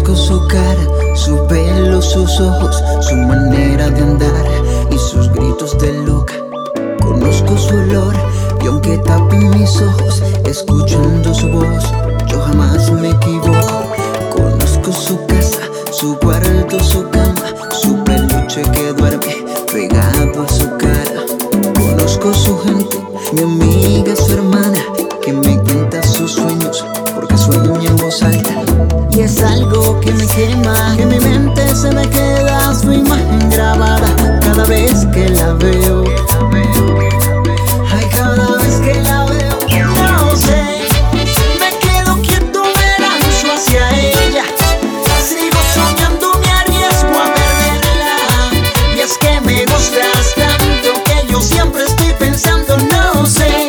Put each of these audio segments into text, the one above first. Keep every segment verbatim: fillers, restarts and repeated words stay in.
Conozco su cara, su pelo, sus ojos, su manera de andar y sus gritos de loca. Conozco su olor y aunque tapen mis ojos, escuchando su voz, yo jamás me equivoco. Conozco su casa, su cuarto, su cama, su peluche que duerme pegado a su cara. Conozco su gente, mi amiga, su hermana, que me cuenta sus sueños porque sueña en voz alta. Y es algo que me quema, que en mi mente se me queda su imagen grabada cada vez que la veo. Ay, cada vez que la veo, no sé, me quedo quieto, me lanzo hacia ella. Sigo soñando, me arriesgo a perderla. Y es que me gustas tanto que yo siempre estoy pensando, no sé.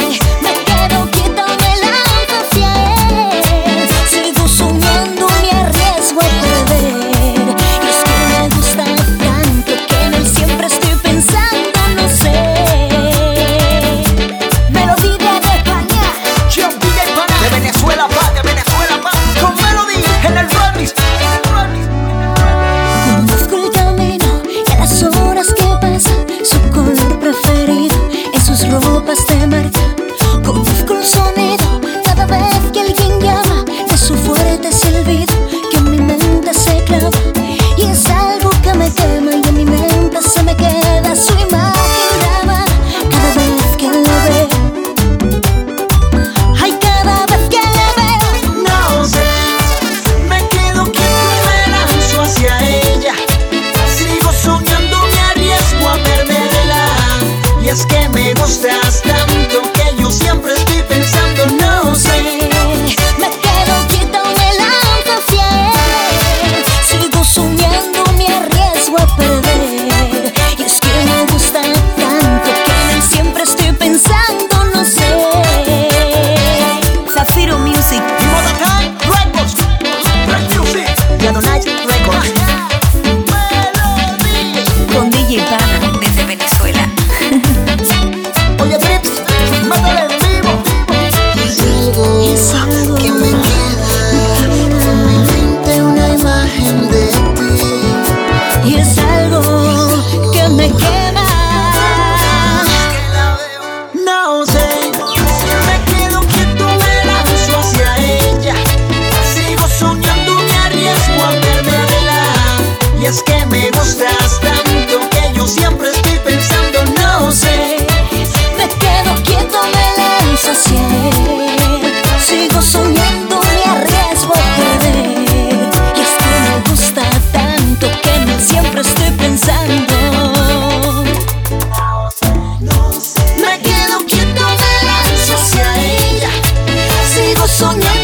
De marca, conozco el sonido cada vez que alguien llama, de su fuerte silbido que en mi mente se clava. Y es algo que me quema y en mi mente se me queda su imagen grabada cada vez que la veo. Ay, cada vez que la veo, no sé, me quedo quieto y me lanzo hacia ella. Sigo soñando, me arriesgo a perderla. Y es que me gustas tanto que yo siempre estoy pensando, no sé. Me quedo quieta, me lanzo hacia él. Sigo soñando, me arriesgo a perder. Y es que me gusta tanto que en él siempre estoy pensando, no sé. Zafiro Music y Modakai Records, Red Music y Adonai Records. Con D J Pana desde Venezuela. Oye, Trips, mátale en vivo. Y es algo que me queda en mi mente, una imagen de ti. Y es algo que me quema. No sé, me quedo quieto, me lanzo hacia ella. Sigo soñando, me arriesgo a perderla. Y es que me gustas tanto que yo siempre estoy pensando, no sé. Me quedo quieto, me lanzo hacia él. Sigo soñando, me arriesgo a perder. Y es que me gusta tanto que en él siempre estoy pensando. Me quedo quieto, me lanzo hacia ella. Sigo soñando.